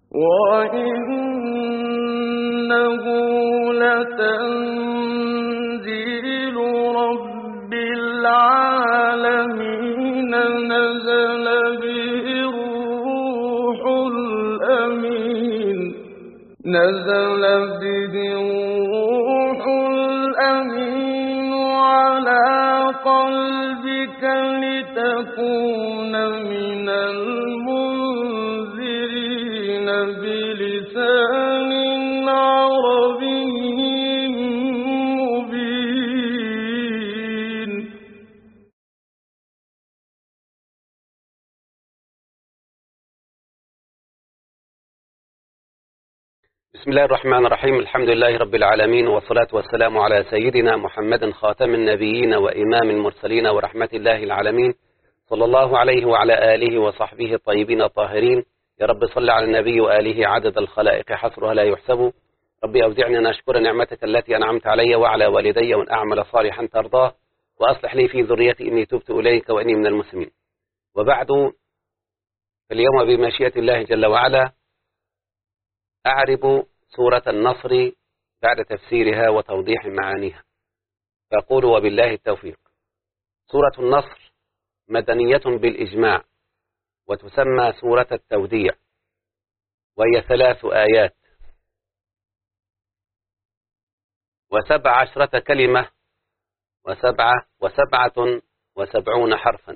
وإنه لتنزيل رب العالمين نزل به الروح الأمين على قلبك لتكون من المنذرين بلسان عربي مبين. بسم الله الرحمن الرحيم. الحمد لله رب العالمين، والصلاة والسلام على سيدنا محمد خاتم النبيين وإمام المرسلين ورحمة الله العالمين، صلى الله عليه وعلى آله وصحبه الطيبين الطاهرين. يا رب صل على النبي وآله عدد الخلائق حصرها لا يحسب. ربي أوزعني أن أشكر نعمتك التي أنعمت علي وعلى والدي، وأن أعمل صالحا ترضاه، وأصلح لي في ذريتي إني تبت إليك وإني من المسلمين. وبعد، اليوم بمشيئة الله جل وعلا أعرب سورة النصر بعد تفسيرها وتوضيح معانيها، فأقول وبالله التوفيق. سورة النصر مدنية بالإجماع، وتسمى سورة التوديع، وهي 3 آيات و17 كلمة و77 حرفا.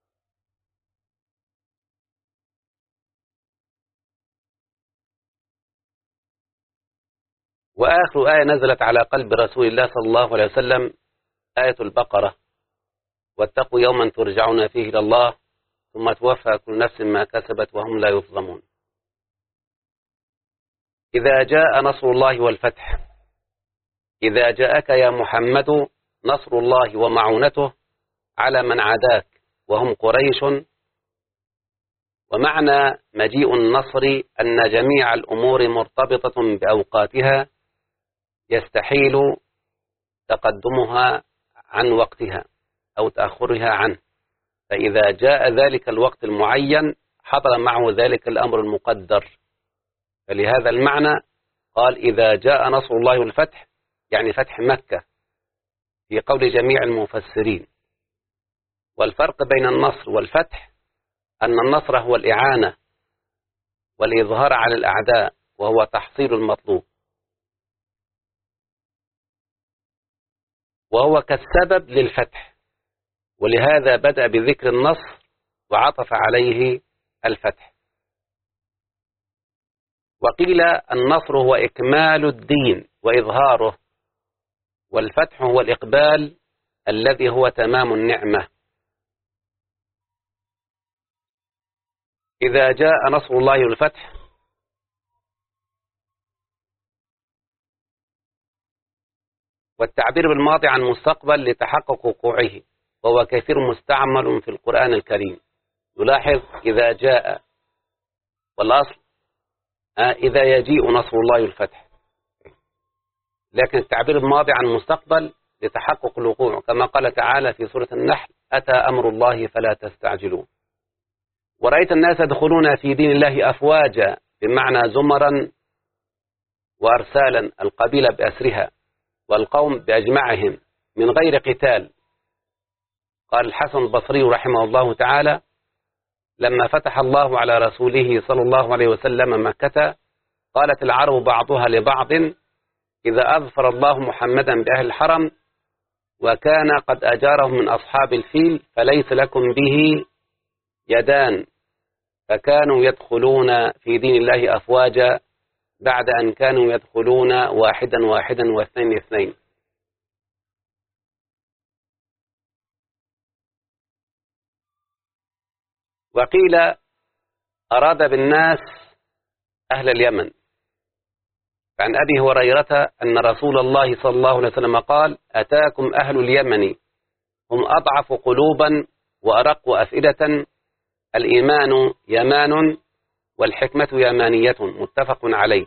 وآخر آية نزلت على قلب رسول الله صلى الله عليه وسلم آية البقرة: واتقوا يوما ترجعون فيه إلى الله ثم توفى كل نفس ما كسبت وهم لا يظلمون. إذا جاء نصر الله والفتح، إذا جاءك يا محمد نصر الله ومعونته على من عاداك وهم قريش. ومعنى مجيء النصر أن جميع الأمور مرتبطة بأوقاتها يستحيل تقدمها عن وقتها أو تأخرها عنه، فإذا جاء ذلك الوقت المعين حضر معه ذلك الأمر المقدر. فلهذا المعنى قال إذا جاء نصر الله والفتح، يعني فتح مكة في قول جميع المفسرين. والفرق بين النصر والفتح أن النصر هو الإعانة والإظهار على الأعداء، وهو تحصيل المطلوب، وهو كالسبب للفتح، ولهذا بدأ بذكر النصر وعطف عليه الفتح. وقيل النصر هو إكمال الدين وإظهاره، والفتح هو الإقبال الذي هو تمام النعمة. إذا جاء نصر الله والفتح، والتعبير بالماضي عن مستقبل لتحقق وقوعه، وهو كثير مستعمل في القرآن الكريم. يلاحظ إذا جاء، والأصل إذا يجيء نصر الله والفتح، لكن التعبير الماضي عن مستقبل لتحقق الوقوع، كما قال تعالى في سورة النحل: أتى أمر الله فلا تستعجلوه. ورأيت الناس يدخلون في دين الله أفواجا، بمعنى زمرا وأرسالا، القبيلة بأسرها والقوم بأجمعهم من غير قتال. قال الحسن البصري رحمه الله تعالى: لما فتح الله على رسوله صلى الله عليه وسلم مكة، قالت العرب بعضها لبعض: إذا أظفر الله محمدا بأهل الحرم وكان قد أجارهم من أصحاب الفيل فليس لكم به يدان. فكانوا يدخلون في دين الله أفواجا بعد أن كانوا يدخلون واحدا واحدا واثنين اثنين. وقيل أراد بالناس أهل اليمن. عن أبي هريرة أن رسول الله صلى الله عليه وسلم قال: أتاكم أهل اليمن هم أضعف قلوبا وأرق أفئدة، الإيمان يمان والحكمة يمانية، متفق عليه.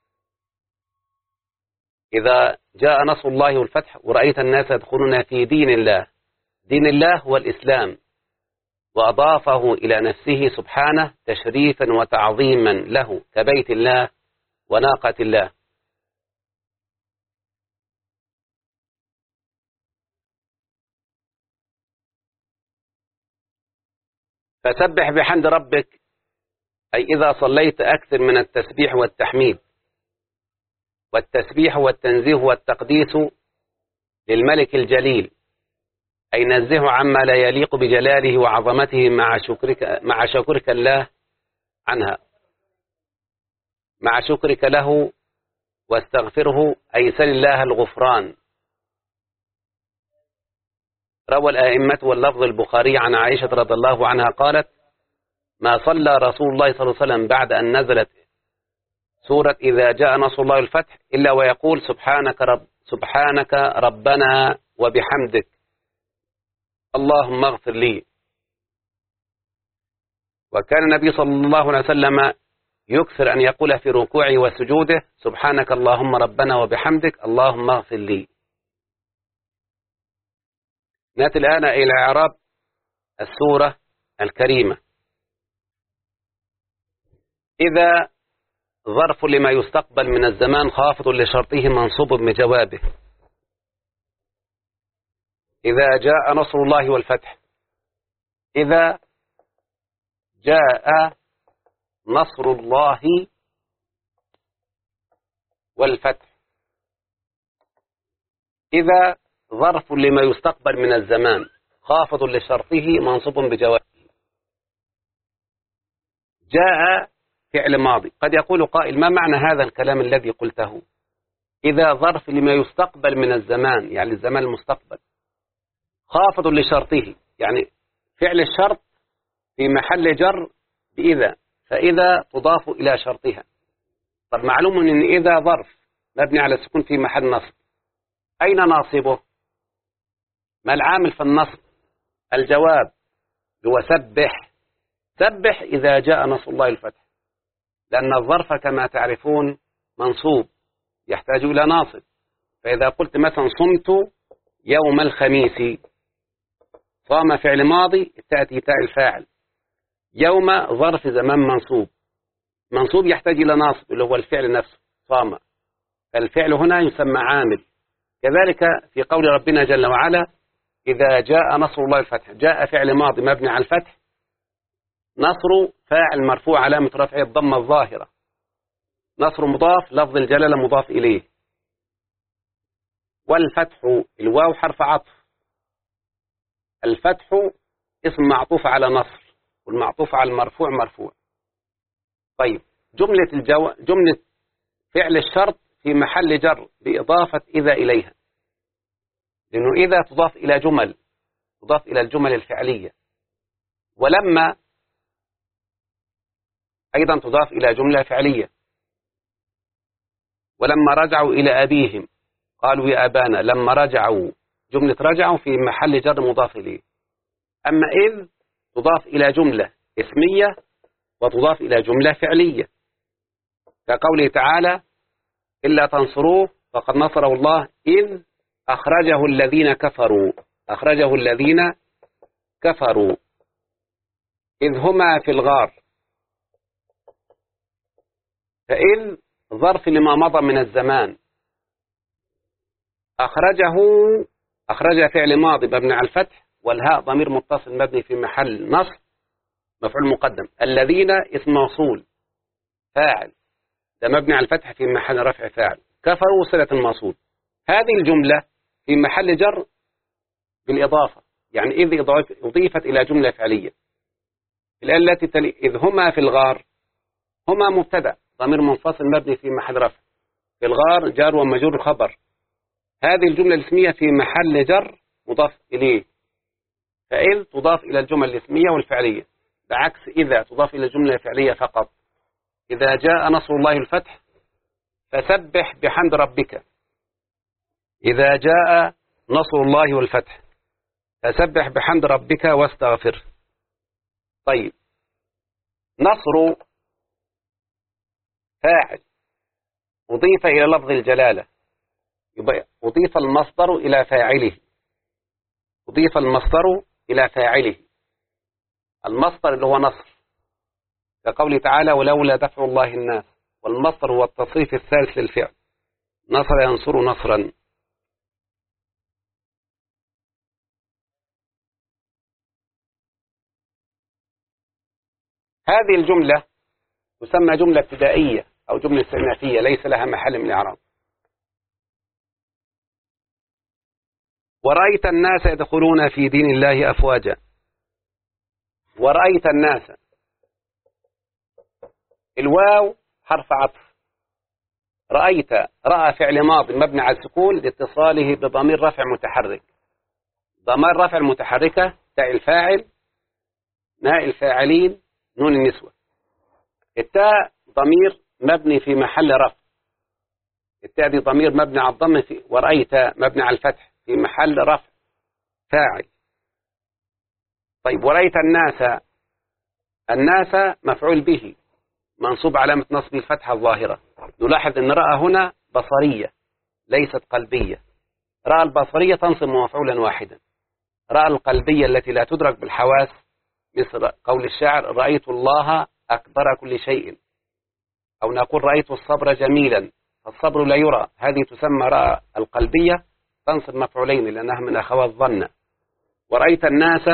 إذا جاء نصر الله والفتح ورأيت الناس يدخلون في دين الله، دين الله هو الإسلام، وأضافه إلى نفسه سبحانه تشريفا وتعظيما له كبيت الله وناقة الله. فسبح بحمد ربك، أي إذا صليت أكثر من التسبيح والتحميد. والتسبيح والتنزيه والتقديس للملك الجليل، أي نزهه عما لا يليق بجلاله وعظمته مع شكرك الله عنها، مع شكرك له، واستغفره، أي سل الله الغفران. روى الآئمة واللفظ البخاري عن عائشة رضي الله عنها قالت: ما صلى رسول الله صلى الله عليه وسلم بعد أن نزلت سورة إذا جاء نصر الله الفتح إلا ويقول سبحانك ربنا وبحمدك اللهم اغفر لي. وكان النبي صلى الله عليه وسلم يكثر أن يقول في ركوعه وسجوده: سبحانك اللهم ربنا وبحمدك اللهم اغفر لي. نأتي الآن إلى إعراب السورة الكريمة. إذا ظرف لما يستقبل من الزمان خافض لشرطه منصوب بجوابه. إذا جاء نصر الله والفتح. إذا جاء نصر الله والفتح. إذا ظرف لما يستقبل من الزمان خافض لشرطه منصوب بجوابه. جاء فعل ماضي. قد يقول قائل: ما معنى هذا الكلام الذي قلته؟ إذا ظرف لما يستقبل من الزمان، يعني الزمان المستقبل، خافض لشرطه، يعني فعل الشرط في محل جر بإذا، فإذا تضاف إلى شرطها. طب معلوم أن إذا ظرف مبني على السكون في محل نصب، أين ناصبه؟ ما العامل في النصب؟ الجواب هو سبح. سبح إذا جاء نصر الله الفتح، لأن الظرف كما تعرفون منصوب يحتاج إلى ناصب. فإذا قلت مثلا صمت يوم الخميس، صام فعل ماضي تأتي تاء الفاعل، يوم ظرف زمان منصوب، منصوب يحتاج إلى ناصب اللي هو الفعل نفسه صام، فالفعل هنا يسمى عامل. كذلك في قول ربنا جل وعلا: إذا جاء نصر الله الفتح. جاء فعل ماضي مبني على الفتح، نصر فاعل مرفوع علامة رفعه الضمة الظاهرة، نصر مضاف، لفظ الجلالة مضاف إليه، والفتح الواو حرف عطف. الفتح اسم معطوف على نصر، والمعطوف على المرفوع مرفوع. طيب، جملة فعل الشرط في محل جر بإضافة إذا إليها، لأنه إذا تضاف إلى جمل، تضاف إلى الجمل الفعلية، ولما أيضا تضاف إلى جملة فعلية. ولما رجعوا إلى أبيهم قالوا يا أبانا، لما رجعوا، جملة رجعوا في محل جر مضاف إليه. أما إذ تضاف إلى جملة اسمية وتضاف إلى جملة فعلية، كقوله تعالى: إلا تنصروه فقد نصره الله إذ أخرجه الذين كفروا. أخرجه الذين كفروا إذ هما في الغار. فإذ ظرف لما مضى من الزمان. أخرج فعل ماضي مبني على الفتح، والهاء ضمير متصل مبني في محل نصب مفعول مقدم. الذين اسم موصول فاعل، ده مبني على الفتح في محل رفع فاعل. كفروا صلة الموصول. هذه الجملة في محل جر بالإضافة، يعني إذ أضيفت إلى جملة فعلية. الآية التي تلي: إذ هما في الغار. هما مبتدأ ضمير منفصل مبني في محل رفع، في الغار جار ومجرور خبر. هذه الجملة الاسمية في محل جر مضاف إليه، فإذ تضاف إلى الجمل الاسمية والفعلية، بعكس إذا تضاف إلى الجملة الفعلية فقط. إذا جاء نصر الله الفتح فسبح بحمد ربك. إذا جاء نصر الله والفتح فسبح بحمد ربك واستغفر. طيب، نصر فاعل أضيف إلى لفظ الجلالة، يبقى أضيف المصدر إلى فاعله. أضيف المصدر إلى فاعله. المصدر اللي هو نصر، كقوله تعالى ولولا دفع الله الناس، والمصدر هو التصريف الثالث للفعل، نصر ينصر نصرا. هذه الجملة تسمى جملة ابتدائية أو جملة استئنافية ليس لها محل من الإعراب. ورأيت الناس يدخلون في دين الله أفواجا. ورأيت الناس، الواو حرف عطف. رأيت، رأى فعل ماض مبني على السكون لاتصاله بضمير رفع متحرك. ضمير رفع المتحركة تاء الفاعل، ناء الفاعلين، نون النسوة. التاء ضمير مبني في محل رفع. التاء دي ضمير مبني على الضم، ورأيت مبني على الفتح في محل رفع فاعل. طيب ورأيت الناس، الناس مفعول به منصوب علامة نصب الفتحة الظاهرة. نلاحظ أن رأى هنا بصرية ليست قلبية. رأى البصرية تنصب مفعولا واحدا. رأى القلبية التي لا تدرك بالحواس مثل قول الشاعر رأيت الله أكبر كل شيء، أو نقول رأيت الصبر جميلا، فالصبر لا يرى. هذه تسمى رأى القلبية تنصب مفعولين لأنها من أخوات الظن. ورأيت الناس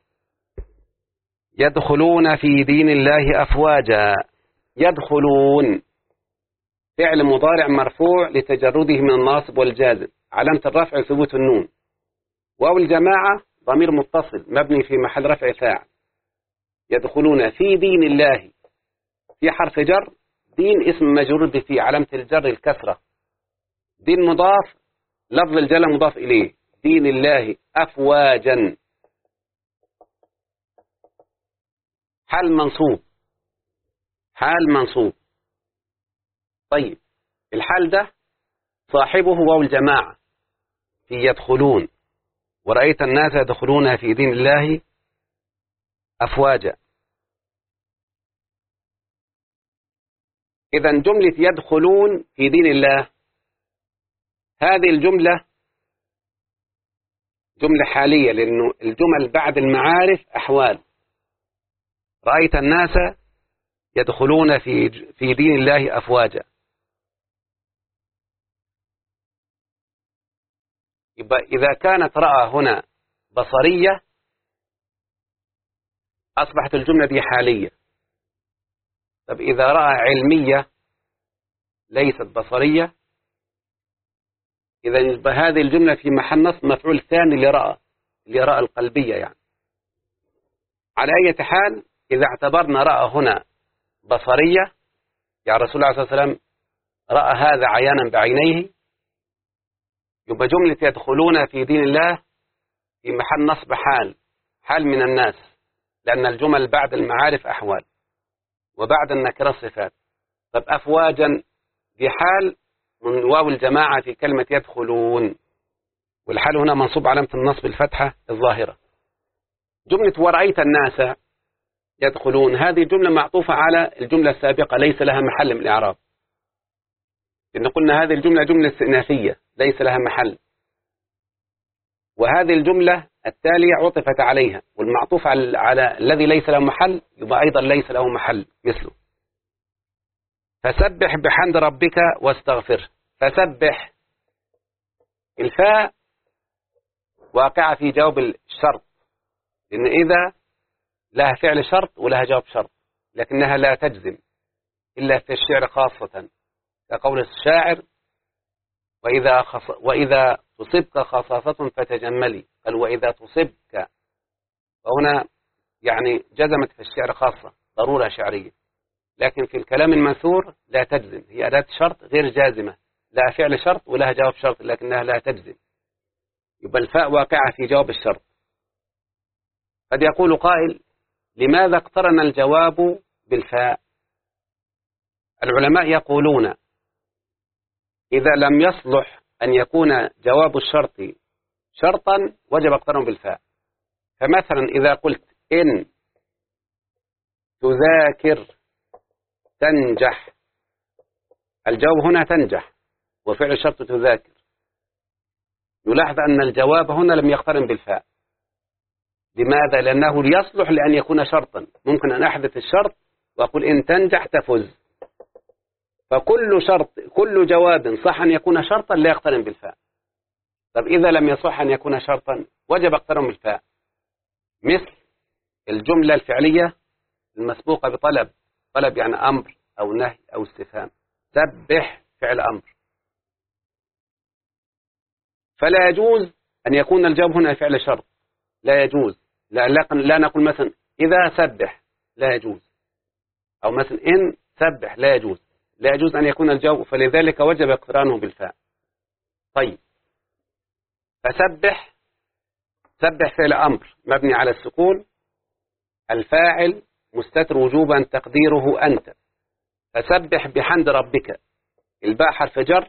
يدخلون في دين الله أفواجا. يدخلون فعل مضارع مرفوع لتجرده من الناصب والجازم، علامة الرفع ثبوت النون. واو الجماعة ضمير متصل مبني في محل رفع فاعل. يدخلون في دين الله، في حرف جر، دين اسم مجرور بفي، علامة الجر الكسرة. دين مضاف، لفظ الجلالة مضاف إليه، دين الله أفواجا. حال منصوب، حال منصوب. طيب الحال ده صاحبه واو الجماعة في يدخلون. ورأيت الناس يدخلون في دين الله أفواجا. إذن جملة يدخلون في دين الله، هذه الجملة جملة حالية لأنه الجمل بعد المعارف أحوال. رأيت الناس يدخلون في دين الله أفواجا. يبقى إذا كانت رأى هنا بصرية أصبحت الجملة دي حالية. طب إذا رأى علمية ليست بصرية، إذا هذه الجملة في محل نصب مفعول ثاني لرأى، لرأى القلبية يعني. على أي حال إذا اعتبرنا رأى هنا بصرية، يعني رسول الله صلى الله عليه وسلم رأى هذا عيانا بعينيه، يبقى جملة يدخلون في دين الله في محل نصب حال، حال من الناس، لأن الجمل بعد المعارف أحوال وبعد النكرة صفات. طب أفواجا دي حال من واو الجماعة في كلمة يدخلون، والحال هنا منصوب علامة النصب الفتحة الظاهرة. جملة ورأيت الناس يدخلون، هذه جملة معطوفة على الجملة السابقة ليس لها محل من الإعراب، لأن قلنا هذه الجملة جملة استئنافية ليس لها محل، وهذه الجملة التالية عطفت عليها، والمعطوف على الذي ليس له محل يبقى أيضا ليس له محل مثله. فسبح بحمد ربك واستغفره. فسبح، الفاء واقعة في جواب الشرط، لأن إذا لها فعل شرط ولها جواب شرط، لكنها لا تجزم إلا في الشعر خاصة، كقول الشاعر وإذا تصبك خصاصة فتجملي. قال وإذا تصبك، وهنا يعني جزمت في الشعر خاصة ضرورة شعرية، لكن في الكلام المنثور لا تجزم، هي أداة شرط غير جازمة، لها فعل شرط ولها جواب شرط لكنها لا تجزم، يبقى الفاء واقعة في جواب الشرط. قد يقول قائل لماذا اقترن الجواب بالفاء؟ العلماء يقولون إذا لم يصلح أن يكون جواب الشرط شرطا وجب اقترنه بالفاء. فمثلا إذا قلت إن تذاكر تنجح، الجواب هنا تنجح وفعل الشرط تذاكر، يلاحظ أن الجواب هنا لم يقترن بالفاء، لماذا؟ لأنه يصلح لأن يكون شرطا، ممكن أن أحذف الشرط وأقول إن تنجح تفز. فكل شرط، كل جواب صح أن يكون شرطا لا يقترن بالفاء. طب إذا لم يصح أن يكون شرطا وجب اقترن بالفاء، مثل الجملة الفعلية المسبوقة بطلب، طلب يعني أمر أو نهي أو استفهام. سبح فعل أمر، فلا يجوز أن يكون الجواب هنا فعل شرط، لا يجوز. لا نقول مثلا إذا سبح، لا يجوز. أو مثلا إن سبح، لا يجوز. لا يجوز أن يكون الجواب، فلذلك وجب اقترانه بالفاء. طيب، فسبح، سبح فعل أمر مبني على السكون، الفاعل مستتر وجوبا تقديره أنت. فسبح بحمد ربك، الباء حرف جر،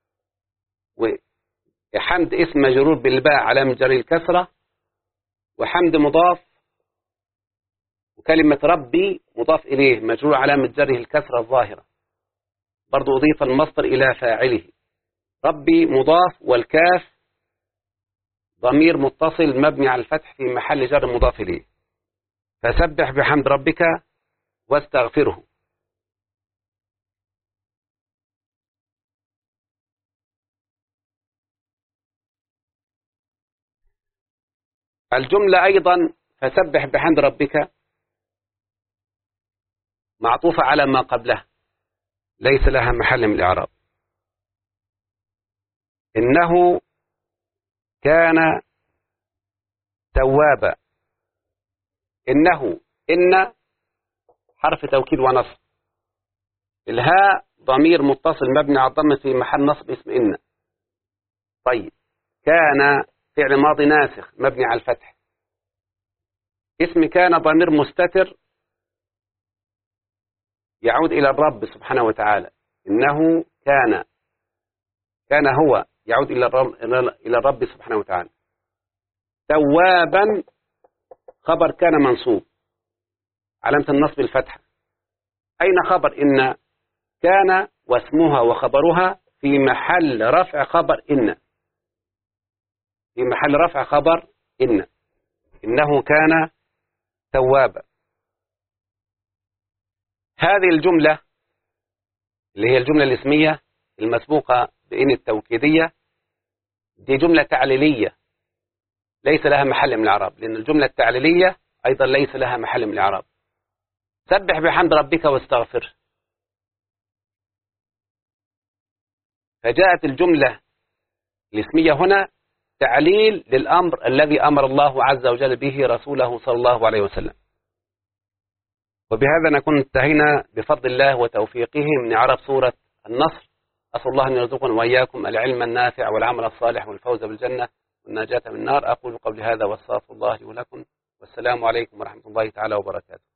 وحمد اسم مجرور بالباء علامة جر الكسرة، وحمد مضاف، وكلمة ربي مضاف إليه مجرور علامة جره الكسرة الظاهرة، برضو أضيف المصدر إلى فاعله. ربي مضاف، والكاف ضمير متصل مبني على الفتح في محل جر مضاف إليه. فسبح بحمد ربك واستغفره. الجملة أيضا فسبح بحمد ربك معطوفة على ما قبلها، ليس لها محل من الإعراب. إنه كان توابا. إن حرف توكيد ونصب، الهاء ضمير متصل مبني على الضم في محل نصب اسم إن. طيب، كان فعل ماضي ناسخ مبني على الفتح، اسم كان ضمير مستتر يعود إلى الرب سبحانه وتعالى. إنه كان هو يعود إلى الرب سبحانه وتعالى. توابا خبر كان منصوب علامة النصب الفتحة. أين خبر إن؟ كان واسمها وخبرها في محل رفع خبر إن، في محل رفع خبر إن. إنه كان توابا. هذه الجملة اللي هي الجملة الاسمية المسبوقة بإن التوكيدية، دي جملة تعليلية ليس لها محل من الإعراب، لأن الجملة التعليلية أيضا ليس لها محل من الإعراب. سبح بحمد ربك واستغفر. فجاءت الجملة الاسمية هنا تعليل للأمر الذي أمر الله عز وجل به رسوله صلى الله عليه وسلم. وبهذا نكون انتهينا بفضل الله وتوفيقه من إعراب سورة النصر. أسأل الله أن يرزقنا وإياكم العلم النافع والعمل الصالح والفوز بالجنة والنجاة من النار. أقول قولي هذا واستغفر الله لي ولكم، والسلام عليكم ورحمة الله تعالى وبركاته.